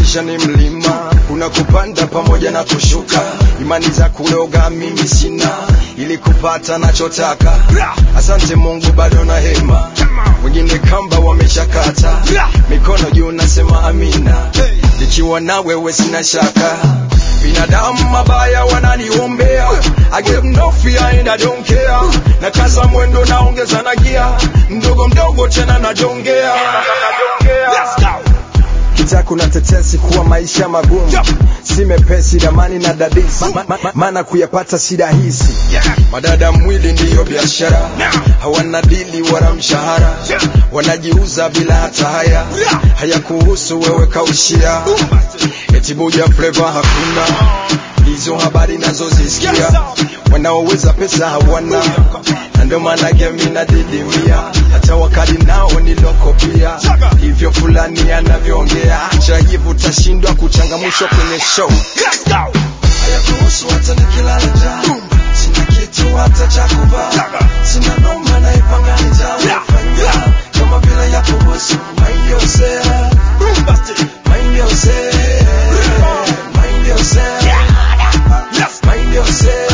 maisha ni mlima, kuna kupanda pamoja na kushuka. Imani za kuloga mimi sina, ili kupata nachotaka. Asante Mungu bado na hema, wengine kamba wameshakata. Mikono juu nasema amina, nikiwa na wewe sina shaka. Binadamu mabaya wananiombea, I give no fear and I don't care. Na kaza mwendo naongeza na gia, mdogo mdogo tena najongea. Kitako na tetesi kuwa maisha magumu, si mepesi damani na dadisi, maana kuyapata shida hizi. Madada mwili ndiyo biashara, hawana dili wala mshahara, wanajiuza bila hata haya. Hayakuhusu wewe kaushia, eti Buja Flavor hakuna. Hizo habari nazo zisikia, wanaoweza pesa hawana, na ndio maana game inadidimia. Hata wakali nao nilokopia, hivyo fulani anavyoongea. Acha hivyo utashindwa kuchangamshwa kwenye show. Hayakuhusu hata nikilala njaa, sina kitu hata cha kuvaa, sina noma naipanga njaa. Kama vile ya kuhusu mind yourself, mind yourself, mind yourself, mind yourself.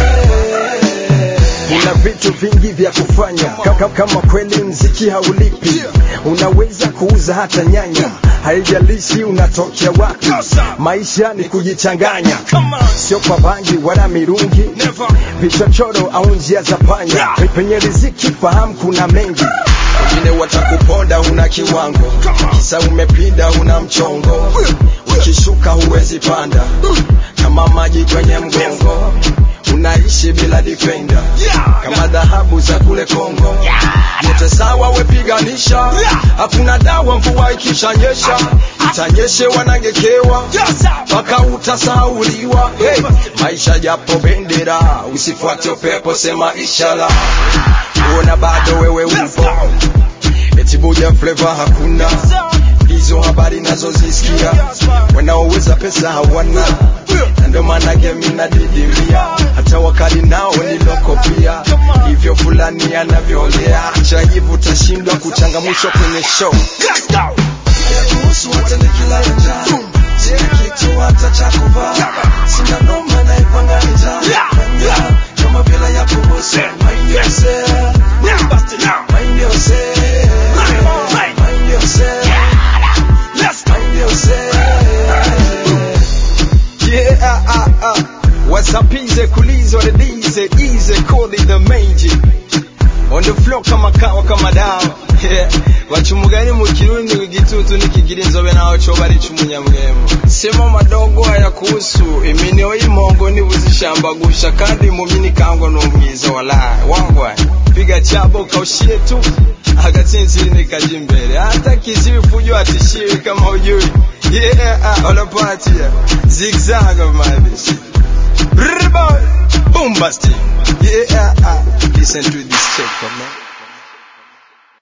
Una vitu vingi vya kufanya, kama kweli mziki haulipi, unaweza kuuza hata nyanya, haijalishi unatokea wapi. Maisha ni kujichanganya, sio kwa bangi wala mirungi, vichochoro au njia za panya. Penye riziki fahamu kuna mengi, wengine watakuponda una kiwango, kisa umepinda una mchongo. Ukishuka huwezi panda, kama maji kwenye mgongo. Unaishi bila defender, kama dhahabu za kule Kongo. Yote sawa wepiganisha, hakuna dawa mvua ikishanyesha. Itanyeshe wanangekewa, paka utasauliwa. Hey, maisha japo bendera, usifuate upepo sema inshallah. Uona bado wewe upo, eti Buja Flavor hakuna. Hizo habari nazo zisikia, wanaoweza pesa hawana, na ndio maana game inadidimia. Hata wakali nao nilokopia, hivyo fulani anavyoongea. Acha hivyo utashindwa kuchangamshwa kwenye show. Hayakuhusu hata nikilala njaa, sina kitu hata cha kuvaa, sina noma naipanga njaa. Kama vile ya kuhusu mind yourself, mind yourself, mind yourself, mind yourself. Yeah, what's up easy kulizo the dize, easy call it the mangy. On the floor kama kawa kama dawa. Yeah, wachumugani mu Kirundi wigitutu nikigira inzobe naho cyo bari cyumunyamwemo. Sema madogo hayakuhusu, iminyo y'impongo nibuzishamba gusha, kandi mu mini kango n'umwiza wala wangwa. Piga chabo kaushie tu, agatsinziri nikaje imbere. Hata kizibifujo atishiwe kama ujui. Yeah, all about here. Zigzag of my bitch. Boom busting. Yeah, listen to this check, man.